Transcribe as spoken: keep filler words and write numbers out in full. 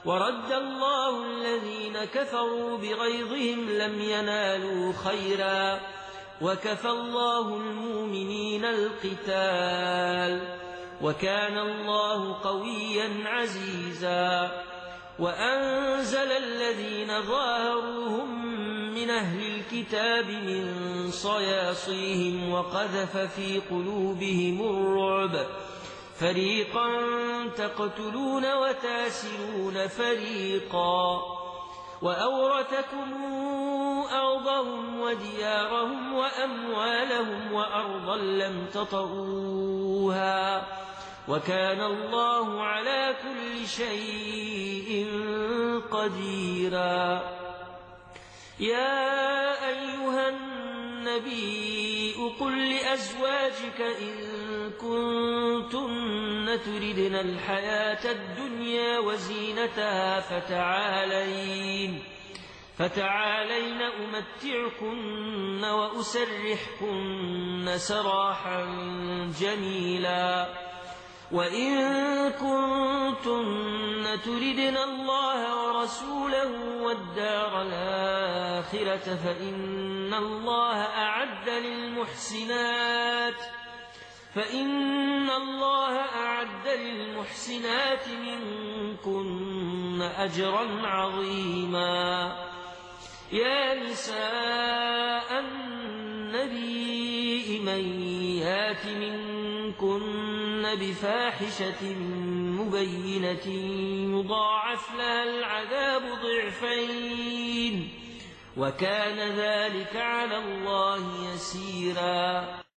ورد الله الذين كفروا بغيظهم لم ينالوا خيرا وكفى الله المؤمنين القتال وكان الله قويا عزيزا وأنزل الذين ظاهروهم من أهل الكتاب من صياصيهم وقذف في قلوبهم الرعب فريقا تقتلون وتاسرون فريقا وأورثكم أرضهم وديارهم وأموالهم وأرضا لم تطئوها وكان الله على كل شيء قديرا. يا أيها النبي قل لأزواجك إن كنتن تردن الحياة الدنيا وزينتها فتعالين فتعالين أمتعكن وأسرحكن سراحا جميلا وإن كنتن تردن الله ورسوله والدار الآخرة فإن الله أعد للمحسنات فإن الله أعد للمحسنات منكن أجرا عظيما. يا نساء النبي من يات منكن بفاحشة مبينة يضاعف لها العذاب ضعفين وكان ذلك على الله يسيرا.